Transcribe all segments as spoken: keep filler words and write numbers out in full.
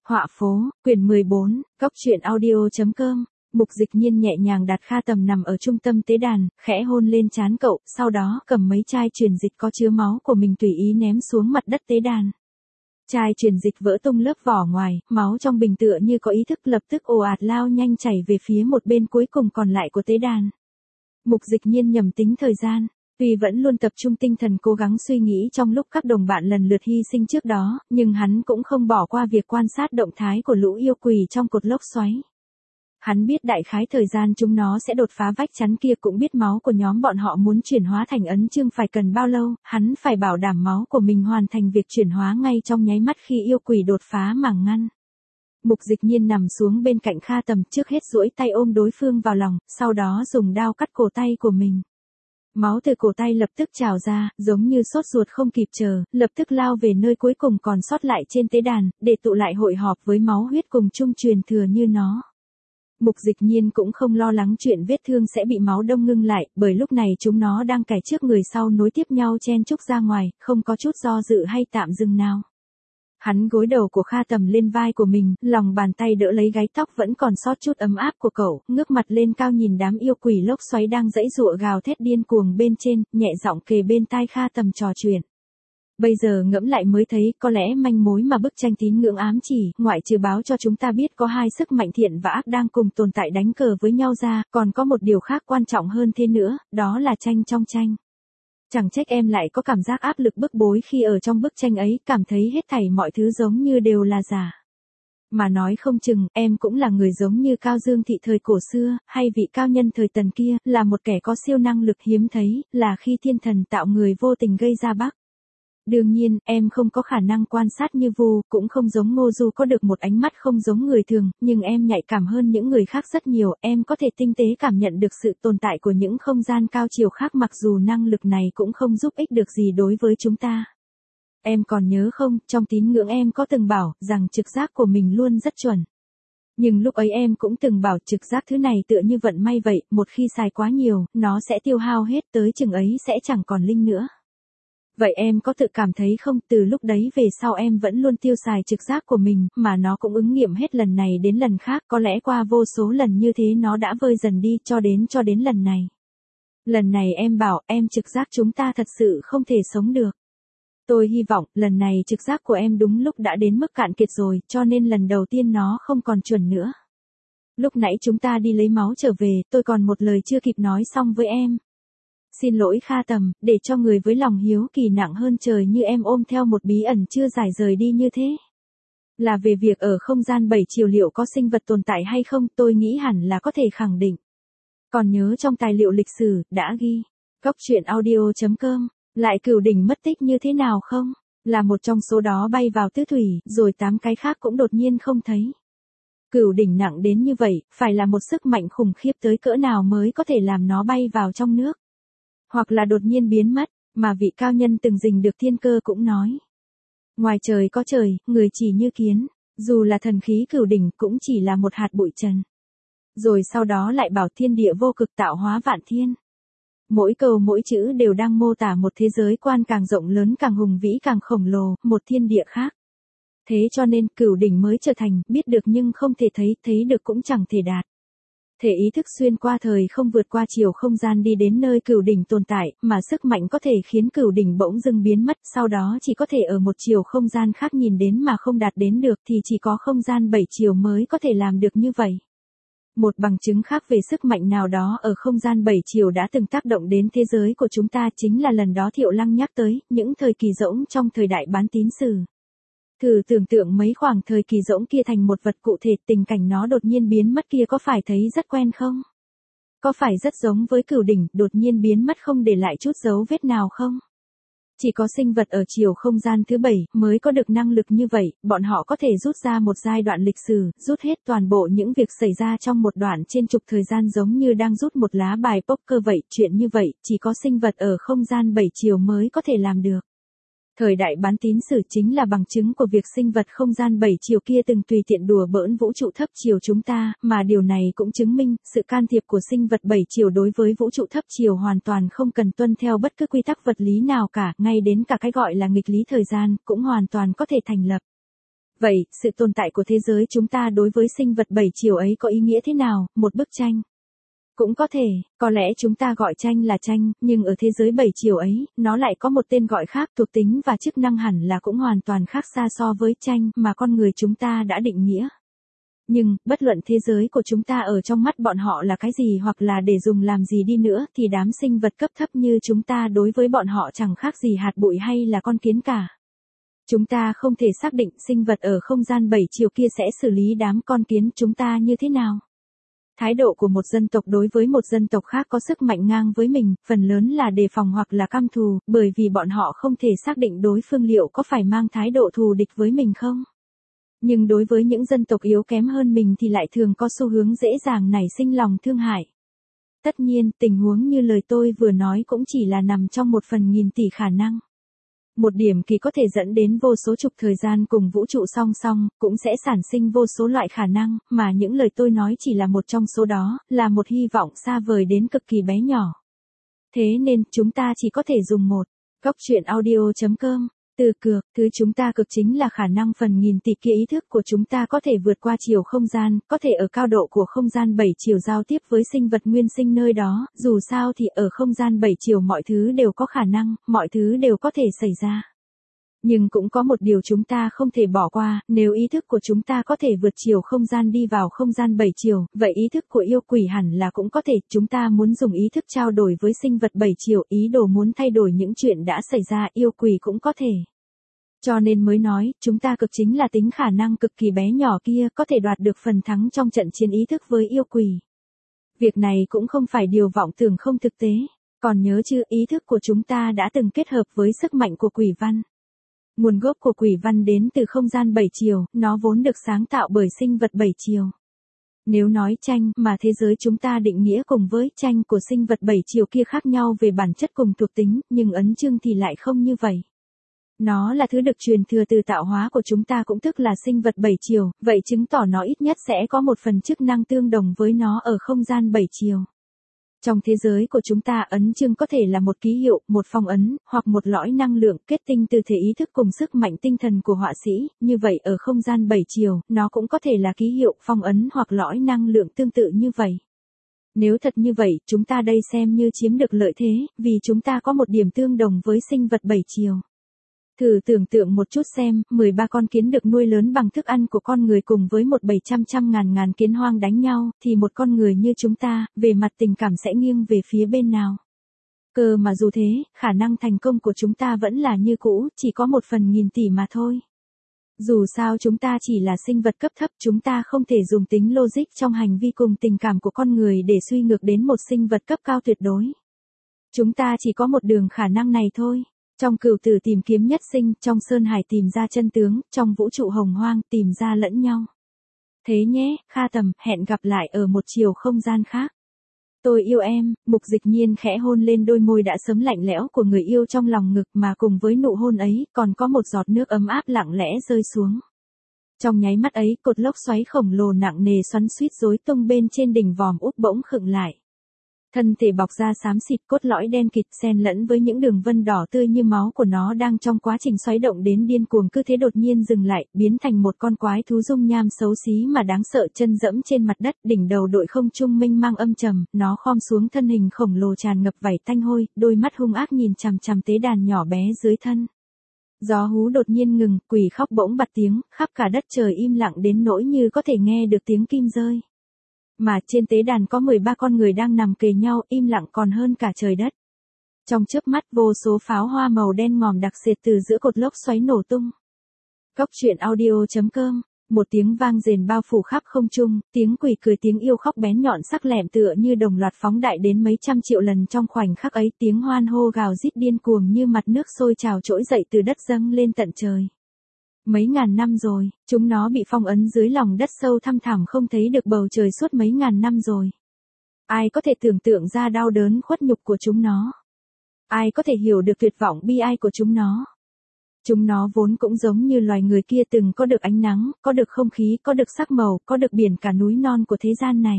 Họa phố, quyển mười bốn, góc truyện audio.com. Mục Dịch Nhiên nhẹ nhàng đặt Kha Tầm nằm ở trung tâm tế đàn, khẽ hôn lên trán cậu, sau đó cầm mấy chai truyền dịch có chứa máu của mình tùy ý ném xuống mặt đất tế đàn. Chai truyền dịch vỡ tung lớp vỏ ngoài, máu trong bình tựa như có ý thức lập tức ồ ạt lao nhanh chảy về phía một bên cuối cùng còn lại của tế đàn. Mục Dịch Nhiên nhầm tính thời gian. Tuy vẫn luôn tập trung tinh thần cố gắng suy nghĩ trong lúc các đồng bạn lần lượt hy sinh trước đó, nhưng hắn cũng không bỏ qua việc quan sát động thái của lũ yêu quỷ trong cột lốc xoáy. Hắn biết đại khái thời gian chúng nó sẽ đột phá vách chắn kia, cũng biết máu của nhóm bọn họ muốn chuyển hóa thành ấn chương phải cần bao lâu, hắn phải bảo đảm máu của mình hoàn thành việc chuyển hóa ngay trong nháy mắt khi yêu quỷ đột phá màng ngăn. Mục Dịch Nhiên nằm xuống bên cạnh Kha Tầm, trước hết duỗi tay ôm đối phương vào lòng, sau đó dùng đao cắt cổ tay của mình. Máu từ cổ tay lập tức trào ra, giống như sốt ruột không kịp chờ, lập tức lao về nơi cuối cùng còn sót lại trên tế đàn, để tụ lại hội họp với máu huyết cùng chung truyền thừa như nó. Mục Dịch Nhiên cũng không lo lắng chuyện vết thương sẽ bị máu đông ngưng lại, bởi lúc này chúng nó đang cài trước người sau nối tiếp nhau chen chúc ra ngoài, không có chút do dự hay tạm dừng nào. Hắn gối đầu của Kha Tầm lên vai của mình, lòng bàn tay đỡ lấy gáy tóc vẫn còn sót chút ấm áp của cậu, ngước mặt lên cao nhìn đám yêu quỷ lốc xoáy đang giãy giụa gào thét điên cuồng bên trên, nhẹ giọng kề bên tai Kha Tầm trò chuyện. Bây giờ ngẫm lại mới thấy, có lẽ manh mối mà bức tranh tín ngưỡng ám chỉ, ngoại trừ báo cho chúng ta biết có hai sức mạnh thiện và ác đang cùng tồn tại đánh cờ với nhau ra, còn có một điều khác quan trọng hơn thế nữa, đó là tranh trong tranh. Chẳng trách em lại có cảm giác áp lực bức bối khi ở trong bức tranh ấy, cảm thấy hết thảy mọi thứ giống như đều là giả. Mà nói không chừng, em cũng là người giống như Cao Dương Thị thời cổ xưa, hay vị cao nhân thời Tần kia, là một kẻ có siêu năng lực hiếm thấy, là khi thiên thần tạo người vô tình gây ra bắc. Đương nhiên, em không có khả năng quan sát như Vu, cũng không giống Ngô Du có được một ánh mắt không giống người thường, nhưng em nhạy cảm hơn những người khác rất nhiều, em có thể tinh tế cảm nhận được sự tồn tại của những không gian cao chiều khác, mặc dù năng lực này cũng không giúp ích được gì đối với chúng ta. Em còn nhớ không, trong tín ngưỡng em có từng bảo, rằng trực giác của mình luôn rất chuẩn. Nhưng lúc ấy em cũng từng bảo trực giác thứ này tựa như vận may vậy, một khi xài quá nhiều, nó sẽ tiêu hao hết, tới chừng ấy sẽ chẳng còn linh nữa. Vậy em có tự cảm thấy không, từ lúc đấy về sau em vẫn luôn tiêu xài trực giác của mình, mà nó cũng ứng nghiệm hết lần này đến lần khác, có lẽ qua vô số lần như thế nó đã vơi dần đi, cho đến cho đến lần này. Lần này em bảo, em trực giác chúng ta thật sự không thể sống được. Tôi hy vọng, lần này trực giác của em đúng lúc đã đến mức cạn kiệt rồi, cho nên lần đầu tiên nó không còn chuẩn nữa. Lúc nãy chúng ta đi lấy máu trở về, tôi còn một lời chưa kịp nói xong với em. Xin lỗi Kha Tầm, để cho người với lòng hiếu kỳ nặng hơn trời như em ôm theo một bí ẩn chưa giải rời đi như thế. Là về việc ở không gian bảy chiều liệu có sinh vật tồn tại hay không, tôi nghĩ hẳn là có thể khẳng định. Còn nhớ trong tài liệu lịch sử, đã ghi, góc truyện audio.com, lại Cửu Đỉnh mất tích như thế nào không? Là một trong số đó bay vào tứ thủy, rồi tám cái khác cũng đột nhiên không thấy. Cửu Đỉnh nặng đến như vậy, phải là một sức mạnh khủng khiếp tới cỡ nào mới có thể làm nó bay vào trong nước. Hoặc là đột nhiên biến mất, mà vị cao nhân từng rình được thiên cơ cũng nói. Ngoài trời có trời, người chỉ như kiến, dù là thần khí Cửu Đỉnh cũng chỉ là một hạt bụi trần. Rồi sau đó lại bảo thiên địa vô cực tạo hóa vạn thiên. Mỗi câu mỗi chữ đều đang mô tả một thế giới quan càng rộng lớn càng hùng vĩ càng khổng lồ, một thiên địa khác. Thế cho nên Cửu Đỉnh mới trở thành, biết được nhưng không thể thấy, thấy được cũng chẳng thể đạt. Thể ý thức xuyên qua thời không vượt qua chiều không gian đi đến nơi Cửu Đỉnh tồn tại, mà sức mạnh có thể khiến Cửu Đỉnh bỗng dưng biến mất, sau đó chỉ có thể ở một chiều không gian khác nhìn đến mà không đạt đến được, thì chỉ có không gian bảy chiều mới có thể làm được như vậy. Một bằng chứng khác về sức mạnh nào đó ở không gian bảy chiều đã từng tác động đến thế giới của chúng ta chính là lần đó Thiệu Lăng nhắc tới, những thời kỳ rỗng trong thời đại bán tín sử. Thử tưởng tượng mấy khoảng thời kỳ rỗng kia thành một vật cụ thể, tình cảnh nó đột nhiên biến mất kia có phải thấy rất quen không? Có phải rất giống với Cửu Đỉnh, đột nhiên biến mất không để lại chút dấu vết nào không? Chỉ có sinh vật ở chiều không gian thứ bảy mới có được năng lực như vậy, bọn họ có thể rút ra một giai đoạn lịch sử, rút hết toàn bộ những việc xảy ra trong một đoạn trên trục thời gian giống như đang rút một lá bài poker vậy, chuyện như vậy, chỉ có sinh vật ở không gian bảy chiều mới có thể làm được. Thời đại bán tín sử chính là bằng chứng của việc sinh vật không gian bảy chiều kia từng tùy tiện đùa bỡn vũ trụ thấp chiều chúng ta, mà điều này cũng chứng minh, sự can thiệp của sinh vật bảy chiều đối với vũ trụ thấp chiều hoàn toàn không cần tuân theo bất cứ quy tắc vật lý nào cả, ngay đến cả cái gọi là nghịch lý thời gian, cũng hoàn toàn có thể thành lập. Vậy, sự tồn tại của thế giới chúng ta đối với sinh vật bảy chiều ấy có ý nghĩa thế nào? Một bức tranh. Cũng có thể, có lẽ chúng ta gọi tranh là tranh, nhưng ở thế giới bảy chiều ấy, nó lại có một tên gọi khác, thuộc tính và chức năng hẳn là cũng hoàn toàn khác xa so với tranh mà con người chúng ta đã định nghĩa. Nhưng, bất luận thế giới của chúng ta ở trong mắt bọn họ là cái gì hoặc là để dùng làm gì đi nữa thì đám sinh vật cấp thấp như chúng ta đối với bọn họ chẳng khác gì hạt bụi hay là con kiến cả. Chúng ta không thể xác định sinh vật ở không gian bảy chiều kia sẽ xử lý đám con kiến chúng ta như thế nào. Thái độ của một dân tộc đối với một dân tộc khác có sức mạnh ngang với mình, phần lớn là đề phòng hoặc là căm thù, bởi vì bọn họ không thể xác định đối phương liệu có phải mang thái độ thù địch với mình không. Nhưng đối với những dân tộc yếu kém hơn mình thì lại thường có xu hướng dễ dàng nảy sinh lòng thương hại. Tất nhiên, tình huống như lời tôi vừa nói cũng chỉ là nằm trong một phần nghìn tỷ khả năng. Một điểm kỳ có thể dẫn đến vô số chục thời gian cùng vũ trụ song song, cũng sẽ sản sinh vô số loại khả năng, mà những lời tôi nói chỉ là một trong số đó, là một hy vọng xa vời đến cực kỳ bé nhỏ. Thế nên, chúng ta chỉ có thể dùng một góc truyện audio chấm com. Từ cược, thứ chúng ta cực chính là khả năng phần nghìn tỷ kia ý thức của chúng ta có thể vượt qua chiều không gian, có thể ở cao độ của không gian bảy chiều giao tiếp với sinh vật nguyên sinh nơi đó, dù sao thì ở không gian bảy chiều mọi thứ đều có khả năng, mọi thứ đều có thể xảy ra. Nhưng cũng có một điều chúng ta không thể bỏ qua, nếu ý thức của chúng ta có thể vượt chiều không gian đi vào không gian bảy chiều, vậy ý thức của yêu quỷ hẳn là cũng có thể, chúng ta muốn dùng ý thức trao đổi với sinh vật bảy chiều, ý đồ muốn thay đổi những chuyện đã xảy ra, yêu quỷ cũng có thể. Cho nên mới nói, chúng ta cực chính là tính khả năng cực kỳ bé nhỏ kia, có thể đoạt được phần thắng trong trận chiến ý thức với yêu quỷ. Việc này cũng không phải điều vọng tưởng không thực tế, còn nhớ chưa, ý thức của chúng ta đã từng kết hợp với sức mạnh của quỷ văn. Nguồn gốc của quỷ văn đến từ không gian bảy chiều, nó vốn được sáng tạo bởi sinh vật bảy chiều. Nếu nói tranh mà thế giới chúng ta định nghĩa cùng với tranh của sinh vật bảy chiều kia khác nhau về bản chất cùng thuộc tính, nhưng ấn chương thì lại không như vậy. Nó là thứ được truyền thừa từ tạo hóa của chúng ta cũng tức là sinh vật bảy chiều, vậy chứng tỏ nó ít nhất sẽ có một phần chức năng tương đồng với nó ở không gian bảy chiều. Trong thế giới của chúng ta ấn chương có thể là một ký hiệu, một phong ấn, hoặc một lõi năng lượng kết tinh từ thể ý thức cùng sức mạnh tinh thần của họa sĩ, như vậy ở không gian bảy chiều, nó cũng có thể là ký hiệu, phong ấn hoặc lõi năng lượng tương tự như vậy. Nếu thật như vậy, chúng ta đây xem như chiếm được lợi thế, vì chúng ta có một điểm tương đồng với sinh vật bảy chiều. Thử tưởng tượng một chút xem, mười ba con kiến được nuôi lớn bằng thức ăn của con người cùng với một bảy trăm trăm ngàn ngàn kiến hoang đánh nhau, thì một con người như chúng ta, về mặt tình cảm sẽ nghiêng về phía bên nào. Cơ mà dù thế, khả năng thành công của chúng ta vẫn là như cũ, chỉ có một phần nghìn tỷ mà thôi. Dù sao chúng ta chỉ là sinh vật cấp thấp, chúng ta không thể dùng tính logic trong hành vi cùng tình cảm của con người để suy ngược đến một sinh vật cấp cao tuyệt đối. Chúng ta chỉ có một đường khả năng này thôi. Trong cửu tử tìm kiếm nhất sinh, trong sơn hải tìm ra chân tướng, trong vũ trụ hồng hoang tìm ra lẫn nhau. Thế nhé, Kha Tầm, hẹn gặp lại ở một chiều không gian khác. Tôi yêu em, Mục Dịch Nhiên khẽ hôn lên đôi môi đã sớm lạnh lẽo của người yêu trong lòng ngực, mà cùng với nụ hôn ấy, còn có một giọt nước ấm áp lặng lẽ rơi xuống. Trong nháy mắt ấy, cột lốc xoáy khổng lồ nặng nề xoắn xuýt rối tung bên trên đỉnh vòm úp bỗng khựng lại. Thân thể bọc da xám xịt, cốt lõi đen kịt xen lẫn với những đường vân đỏ tươi như máu của nó đang trong quá trình xoáy động đến điên cuồng, cứ thế đột nhiên dừng lại, biến thành một con quái thú dung nham xấu xí mà đáng sợ, chân dẫm trên mặt đất, đỉnh đầu đội không trung mênh mang âm trầm, nó khom xuống, thân hình khổng lồ tràn ngập vảy tanh hôi, đôi mắt hung ác nhìn chằm chằm tế đàn nhỏ bé dưới thân. Gió hú đột nhiên ngừng, quỷ khóc bỗng bật tiếng, khắp cả đất trời im lặng đến nỗi như có thể nghe được tiếng kim rơi. Mà trên tế đàn có mười ba con người đang nằm kề nhau, im lặng còn hơn cả trời đất. Trong chớp mắt, vô số pháo hoa màu đen ngòm đặc sệt từ giữa cột lốc xoáy nổ tung. Góc truyện audio chấm com. Một tiếng vang rền bao phủ khắp không trung, tiếng quỷ cười, tiếng yêu khóc bén nhọn sắc lẹm tựa như đồng loạt phóng đại đến mấy trăm triệu lần trong khoảnh khắc ấy, tiếng hoan hô gào rít điên cuồng như mặt nước sôi trào trỗi dậy từ đất dâng lên tận trời. Mấy ngàn năm rồi, chúng nó bị phong ấn dưới lòng đất sâu thăm thẳm không thấy được bầu trời suốt mấy ngàn năm rồi. Ai có thể tưởng tượng ra đau đớn khuất nhục của chúng nó? Ai có thể hiểu được tuyệt vọng bi ai của chúng nó? Chúng nó vốn cũng giống như loài người kia, từng có được ánh nắng, có được không khí, có được sắc màu, có được biển cả núi non của thế gian này.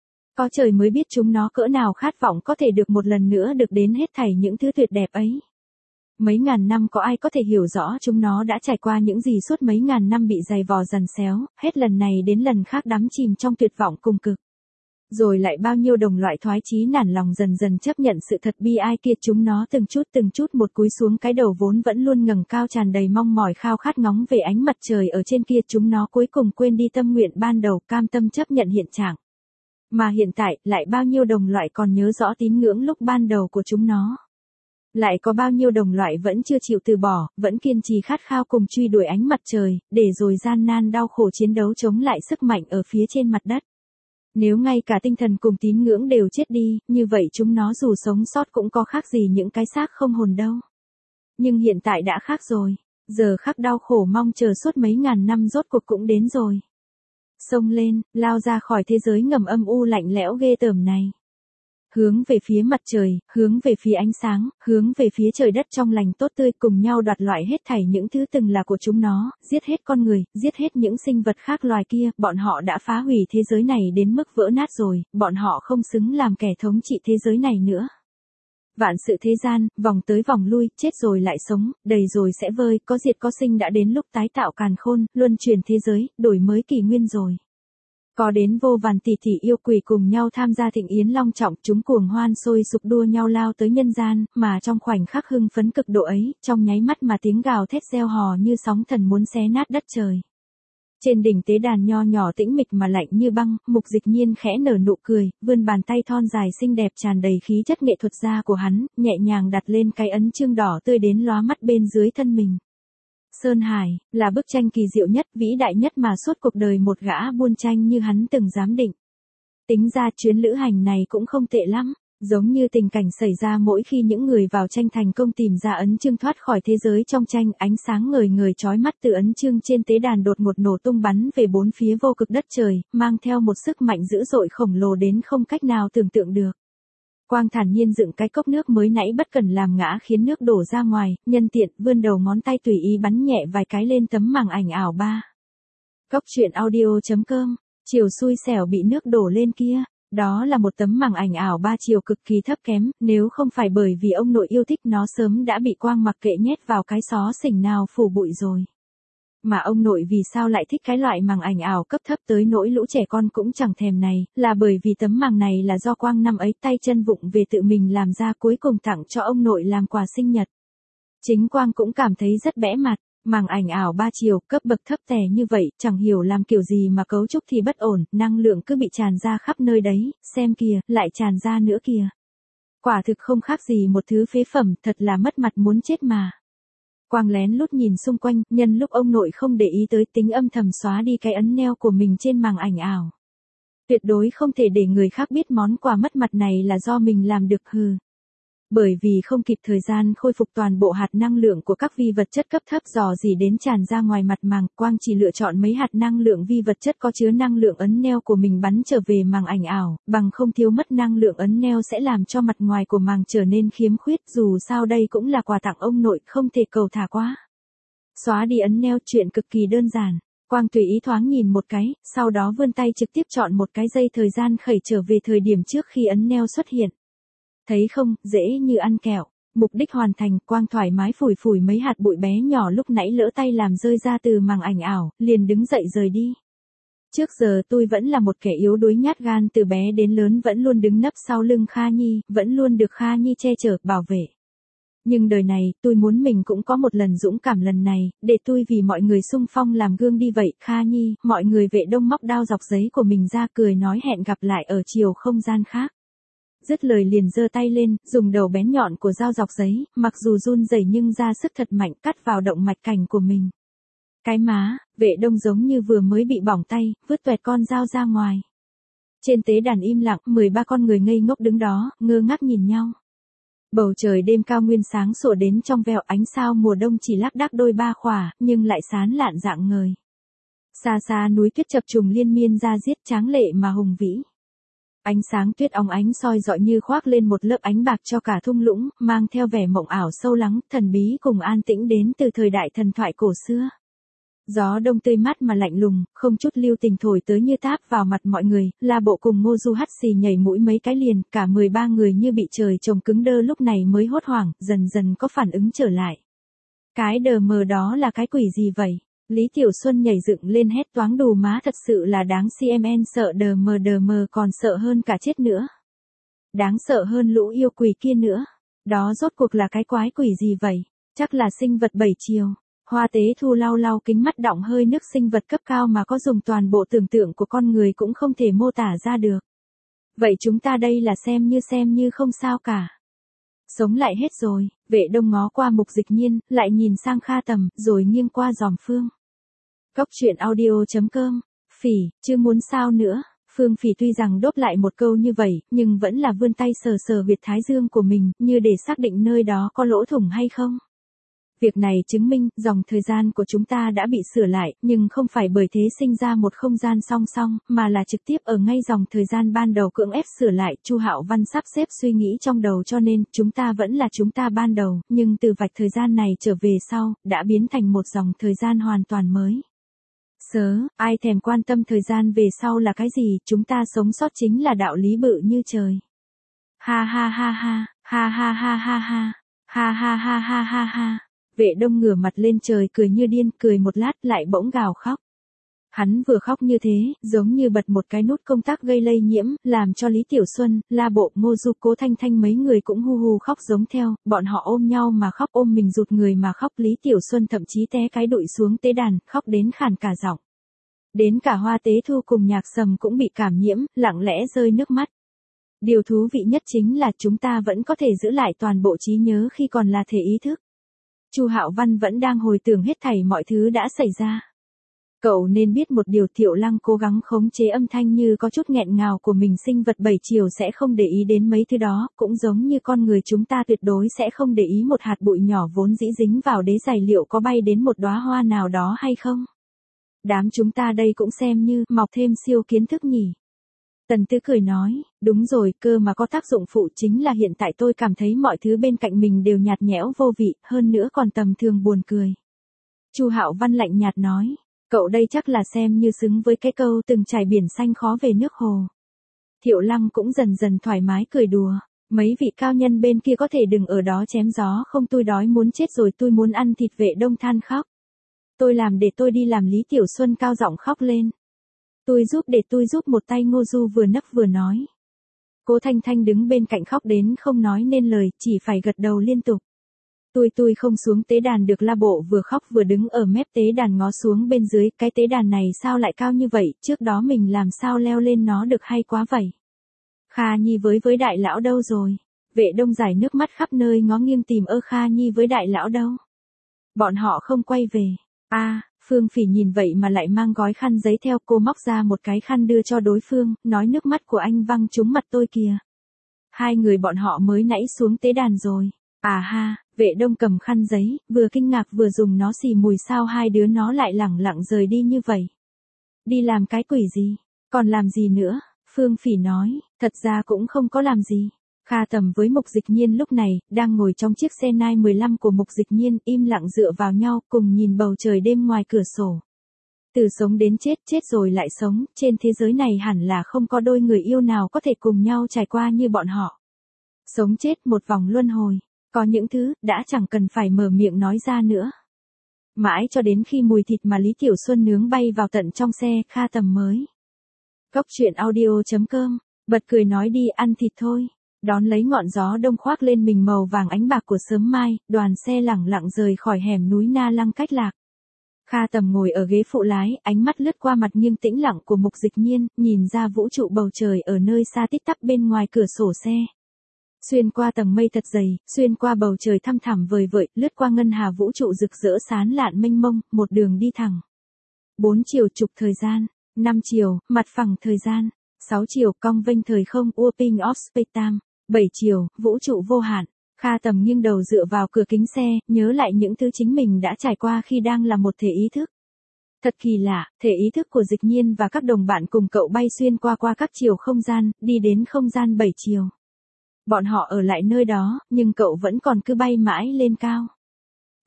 Có trời mới biết chúng nó cỡ nào khát vọng có thể được một lần nữa được đến hết thảy những thứ tuyệt đẹp ấy. Mấy ngàn năm có ai có thể hiểu rõ chúng nó đã trải qua những gì suốt mấy ngàn năm bị dày vò dằn xéo, hết lần này đến lần khác đắm chìm trong tuyệt vọng cùng cực. Rồi lại bao nhiêu đồng loại thoái chí nản lòng dần dần chấp nhận sự thật bi ai kia, chúng nó từng chút từng chút một cúi xuống cái đầu vốn vẫn luôn ngẩng cao tràn đầy mong mỏi khao khát ngóng về ánh mặt trời ở trên kia, chúng nó cuối cùng quên đi tâm nguyện ban đầu, cam tâm chấp nhận hiện trạng. Mà hiện tại, lại bao nhiêu đồng loại còn nhớ rõ tín ngưỡng lúc ban đầu của chúng nó. Lại có bao nhiêu đồng loại vẫn chưa chịu từ bỏ, vẫn kiên trì khát khao cùng truy đuổi ánh mặt trời, để rồi gian nan đau khổ chiến đấu chống lại sức mạnh ở phía trên mặt đất. Nếu ngay cả tinh thần cùng tín ngưỡng đều chết đi, như vậy chúng nó dù sống sót cũng có khác gì những cái xác không hồn đâu. Nhưng hiện tại đã khác rồi, giờ khắc đau khổ mong chờ suốt mấy ngàn năm rốt cuộc cũng đến rồi. Xông lên, lao ra khỏi thế giới ngầm âm u lạnh lẽo ghê tởm này. Hướng về phía mặt trời, hướng về phía ánh sáng, hướng về phía trời đất trong lành tốt tươi, cùng nhau đoạt loại hết thảy những thứ từng là của chúng nó, giết hết con người, giết hết những sinh vật khác loài kia, bọn họ đã phá hủy thế giới này đến mức vỡ nát rồi, bọn họ không xứng làm kẻ thống trị thế giới này nữa. Vạn sự thế gian, vòng tới vòng lui, chết rồi lại sống, đầy rồi sẽ vơi, có diệt có sinh, đã đến lúc tái tạo càn khôn, luân chuyển thế giới, đổi mới kỷ nguyên rồi. Có đến vô vàn tỷ tỷ yêu quỷ cùng nhau tham gia thịnh yến long trọng, chúng cuồng hoan sôi sục đua nhau lao tới nhân gian, mà trong khoảnh khắc hưng phấn cực độ ấy, trong nháy mắt mà tiếng gào thét reo hò như sóng thần muốn xé nát đất trời. Trên đỉnh tế đàn nho nhỏ tĩnh mịch mà lạnh như băng, Mục Dịch Nhiên khẽ nở nụ cười, vươn bàn tay thon dài xinh đẹp tràn đầy khí chất nghệ thuật gia của hắn, nhẹ nhàng đặt lên cái ấn chương đỏ tươi đến lóa mắt bên dưới thân mình. Sơn Hải, là bức tranh kỳ diệu nhất, vĩ đại nhất mà suốt cuộc đời một gã buôn tranh như hắn từng dám định. Tính ra chuyến lữ hành này cũng không tệ lắm, giống như tình cảnh xảy ra mỗi khi những người vào tranh thành công tìm ra ấn chương thoát khỏi thế giới trong tranh, ánh sáng ngời ngời chói mắt từ ấn chương trên tế đàn đột ngột nổ tung bắn về bốn phía vô cực đất trời, mang theo một sức mạnh dữ dội khổng lồ đến không cách nào tưởng tượng được. Quang thản nhiên dựng cái cốc nước mới nãy bất cần làm ngã khiến nước đổ ra ngoài, nhân tiện vươn đầu ngón tay tùy ý bắn nhẹ vài cái lên tấm màng ảnh ảo ba. Cốc truyện audio chấm com, chiều xui xẻo bị nước đổ lên kia, đó là một tấm màng ảnh ảo ba chiều cực kỳ thấp kém, nếu không phải bởi vì ông nội yêu thích nó sớm đã bị Quang mặc kệ nhét vào cái xó xỉnh nào phủ bụi rồi. Mà ông nội vì sao lại thích cái loại màng ảnh ảo cấp thấp tới nỗi lũ trẻ con cũng chẳng thèm này, là bởi vì tấm màng này là do Quang năm ấy tay chân vụng về tự mình làm ra, cuối cùng tặng cho ông nội làm quà sinh nhật. Chính Quang cũng cảm thấy rất bẽ mặt, màng ảnh ảo ba chiều cấp bậc thấp tè như vậy, chẳng hiểu làm kiểu gì mà cấu trúc thì bất ổn, năng lượng cứ bị tràn ra khắp nơi đấy, xem kìa, lại tràn ra nữa kìa. Quả thực không khác gì một thứ phế phẩm, thật là mất mặt muốn chết mà. Quang lén lút nhìn xung quanh, nhân lúc ông nội không để ý tới, tính âm thầm xóa đi cái ấn neo của mình trên màng ảnh ảo. Tuyệt đối không thể để người khác biết món quà mất mặt này là do mình làm được, hừ. Bởi vì không kịp thời gian khôi phục toàn bộ hạt năng lượng của các vi vật chất cấp thấp dò dỉ đến tràn ra ngoài mặt màng, Quang chỉ lựa chọn mấy hạt năng lượng vi vật chất có chứa năng lượng ấn neo của mình bắn trở về màng ảnh ảo, bằng không thiếu mất năng lượng ấn neo sẽ làm cho mặt ngoài của màng trở nên khiếm khuyết, dù sao đây cũng là quà tặng ông nội, không thể cầu thả quá. Xóa đi ấn neo chuyện cực kỳ đơn giản. Quang tùy ý thoáng nhìn một cái, sau đó vươn tay trực tiếp chọn một cái dây thời gian khởi trở về thời điểm trước khi ấn neo xuất hiện. Thấy không, dễ như ăn kẹo. Mục đích hoàn thành, Quang thoải mái phủi phủi mấy hạt bụi bé nhỏ lúc nãy lỡ tay làm rơi ra từ màng ảnh ảo, liền đứng dậy rời đi. Trước giờ tôi vẫn là một kẻ yếu đuối nhát gan, từ bé đến lớn vẫn luôn đứng nấp sau lưng Kha Nhi, vẫn luôn được Kha Nhi che chở, bảo vệ. Nhưng đời này, tôi muốn mình cũng có một lần dũng cảm lần này, để tôi vì mọi người xung phong làm gương đi vậy. Kha Nhi, mọi người vệ đông móc đao dọc giấy của mình ra, cười nói hẹn gặp lại ở chiều không gian khác. Dứt lời liền giơ tay lên, dùng đầu bén nhọn của dao dọc giấy, mặc dù run rẩy nhưng ra sức thật mạnh, cắt vào động mạch cảnh của mình. Cái má, vệ đông giống như vừa mới bị bỏng tay, vứt toẹt con dao ra ngoài. Trên tế đàn im lặng, mười ba con người ngây ngốc đứng đó, ngơ ngác nhìn nhau. Bầu trời đêm cao nguyên sáng sủa đến trong veo, ánh sao mùa đông chỉ lác đác đôi ba khỏa, nhưng lại sáng lạn rạng ngời. Xa xa núi tuyết chập trùng liên miên ra diết, tráng lệ mà hùng vĩ. Ánh sáng tuyết óng ánh soi rọi như khoác lên một lớp ánh bạc cho cả thung lũng, mang theo vẻ mộng ảo sâu lắng, thần bí cùng an tĩnh đến từ thời đại thần thoại cổ xưa. Gió đông tươi mát mà lạnh lùng, không chút lưu tình thổi tới như táp vào mặt mọi người, La Bộ cùng Ngô Du hắt xì nhảy mũi mấy cái liền, cả mười ba người như bị trời trồng cứng đơ lúc này mới hốt hoảng, dần dần có phản ứng trở lại. Cái đờ mờ đó là cái quỷ gì vậy? Lý Tiểu Xuân nhảy dựng lên hét toáng đù má, thật sự là đáng cmn, sợ đờ mờ đờ mờ còn sợ hơn cả chết nữa. Đáng sợ hơn lũ yêu quỷ kia nữa. Đó rốt cuộc là cái quái quỷ gì vậy? Chắc là sinh vật bảy chiều. Hoa Tế Thu lau lau kính mắt đọng hơi nước, sinh vật cấp cao mà có dùng toàn bộ tưởng tượng của con người cũng không thể mô tả ra được. Vậy chúng ta đây là xem như xem như không sao cả. Sống lại hết rồi, Vệ Đông ngó qua Mục Dịch Nhiên, lại nhìn sang Kha Tầm, rồi nghiêng qua Giòm Phương. Cóc truyện audio chấm com, Phỉ, chứ muốn sao nữa. Phương Phỉ tuy rằng đốt lại một câu như vậy, nhưng vẫn là vươn tay sờ sờ huyệt thái dương của mình, như để xác định nơi đó có lỗ thủng hay không. Việc này chứng minh, dòng thời gian của chúng ta đã bị sửa lại, nhưng không phải bởi thế sinh ra một không gian song song, mà là trực tiếp ở ngay dòng thời gian ban đầu cưỡng ép sửa lại. Chu Hạo Văn sắp xếp suy nghĩ trong đầu, cho nên, chúng ta vẫn là chúng ta ban đầu, nhưng từ vạch thời gian này trở về sau, đã biến thành một dòng thời gian hoàn toàn mới. Sớ, ai thèm quan tâm thời gian về sau là cái gì, chúng ta sống sót chính là đạo lý bự như trời. Ha ha ha ha, ha ha ha ha ha, ha ha ha ha ha ha. Vệ Đông ngửa mặt lên trời cười như điên, cười một lát lại bỗng gào khóc. Hắn vừa khóc như thế, giống như bật một cái nút công tắc gây lây nhiễm, làm cho Lý Tiểu Xuân, La Bộ, Ngô Du, Cố Thanh Thanh mấy người cũng hu hu khóc giống theo, bọn họ ôm nhau mà khóc, ôm mình rụt người mà khóc. Lý Tiểu Xuân thậm chí té cái đụi xuống tế đàn, khóc đến khàn cả giọng. Đến cả Hoa Tế Thu cùng Nhạc Sầm cũng bị cảm nhiễm, lặng lẽ rơi nước mắt. Điều thú vị nhất chính là chúng ta vẫn có thể giữ lại toàn bộ trí nhớ khi còn là thể ý thức. Chu Hạo Văn vẫn đang hồi tưởng hết thảy mọi thứ đã xảy ra. Cậu nên biết một điều, Thiệu Lăng cố gắng khống chế âm thanh như có chút nghẹn ngào của mình, sinh vật bảy chiều sẽ không để ý đến mấy thứ đó, cũng giống như con người chúng ta tuyệt đối sẽ không để ý một hạt bụi nhỏ vốn dĩ dính vào đế giày liệu có bay đến một đóa hoa nào đó hay không. Đám chúng ta đây cũng xem như mọc thêm siêu kiến thức nhỉ. Tần Tứ cười nói, đúng rồi, cơ mà có tác dụng phụ, chính là hiện tại tôi cảm thấy mọi thứ bên cạnh mình đều nhạt nhẽo vô vị, hơn nữa còn tầm thường buồn cười. Chu Hạo Văn lạnh nhạt nói, cậu đây chắc là xem như xứng với cái câu từng trải biển xanh khó về nước hồ. Thiệu Lăng cũng dần dần thoải mái cười đùa, mấy vị cao nhân bên kia có thể đừng ở đó chém gió không, tôi đói muốn chết rồi, tôi muốn ăn thịt. Vệ Đông than khóc. Tôi làm để tôi đi làm. Lý Tiểu Xuân cao giọng khóc lên. Tôi giúp để tôi giúp một tay. Ngô Du vừa nấc vừa nói. Cố Thanh Thanh đứng bên cạnh khóc đến không nói nên lời, chỉ phải gật đầu liên tục. Tôi tôi không xuống tế đàn được. La Bộ vừa khóc vừa đứng ở mép tế đàn ngó xuống bên dưới, cái tế đàn này sao lại cao như vậy, trước đó mình làm sao leo lên nó được, hay quá vậy. Kha Nhi với với đại lão đâu rồi? Vệ Đông giải nước mắt khắp nơi ngó nghiêng tìm ơ Kha Nhi với đại lão đâu? Bọn họ không quay về. A, à, Phương Phỉ nhìn vậy mà lại mang gói khăn giấy theo, cô móc ra một cái khăn đưa cho đối phương, nói nước mắt của anh văng trúng mặt tôi kìa. Hai người bọn họ mới nãy xuống tế đàn rồi. À ha, Vệ Đông cầm khăn giấy, vừa kinh ngạc vừa dùng nó xì mùi, sao hai đứa nó lại lẳng lặng rời đi như vậy? Đi làm cái quỷ gì? Còn làm gì nữa? Phương Phỉ nói, thật ra cũng không có làm gì. Kha Tầm với Mục Dịch Nhiên lúc này, đang ngồi trong chiếc xe nai mười lăm của Mục Dịch Nhiên, im lặng dựa vào nhau, cùng nhìn bầu trời đêm ngoài cửa sổ. Từ sống đến chết, chết rồi lại sống, trên thế giới này hẳn là không có đôi người yêu nào có thể cùng nhau trải qua như bọn họ. Sống chết một vòng luân hồi, có những thứ, đã chẳng cần phải mở miệng nói ra nữa. Mãi cho đến khi mùi thịt mà Lý Tiểu Xuân nướng bay vào tận trong xe, Kha Tầm mới. Cóc truyện audio chấm com, bật cười nói đi ăn thịt thôi. Đón lấy ngọn gió đông khoác lên mình màu vàng ánh bạc của sớm mai, đoàn xe lẳng lặng rời khỏi hẻm núi Na Lăng Cách Lạc. Kha Tầm ngồi ở ghế phụ lái, ánh mắt lướt qua mặt nghiêng tĩnh lặng của Mục Dịch Nhiên, nhìn ra vũ trụ bầu trời ở nơi xa tít tắp bên ngoài cửa sổ xe. Xuyên qua tầng mây thật dày, xuyên qua bầu trời thăm thẳm vời vợi, lướt qua ngân hà vũ trụ rực rỡ sáng lạn mênh mông, một đường đi thẳng. Bốn chiều trục thời gian, năm chiều, mặt phẳng thời gian, sáu chiều, cong vênh thời không, warping of space-time. Bảy chiều, vũ trụ vô hạn. Kha Tầm nghiêng đầu dựa vào cửa kính xe, nhớ lại những thứ chính mình đã trải qua khi đang là một thể ý thức. Thật kỳ lạ, thể ý thức của Dịch Nhiên và các đồng bạn cùng cậu bay xuyên qua qua các chiều không gian, đi đến không gian bảy chiều. Bọn họ ở lại nơi đó, nhưng cậu vẫn còn cứ bay mãi lên cao.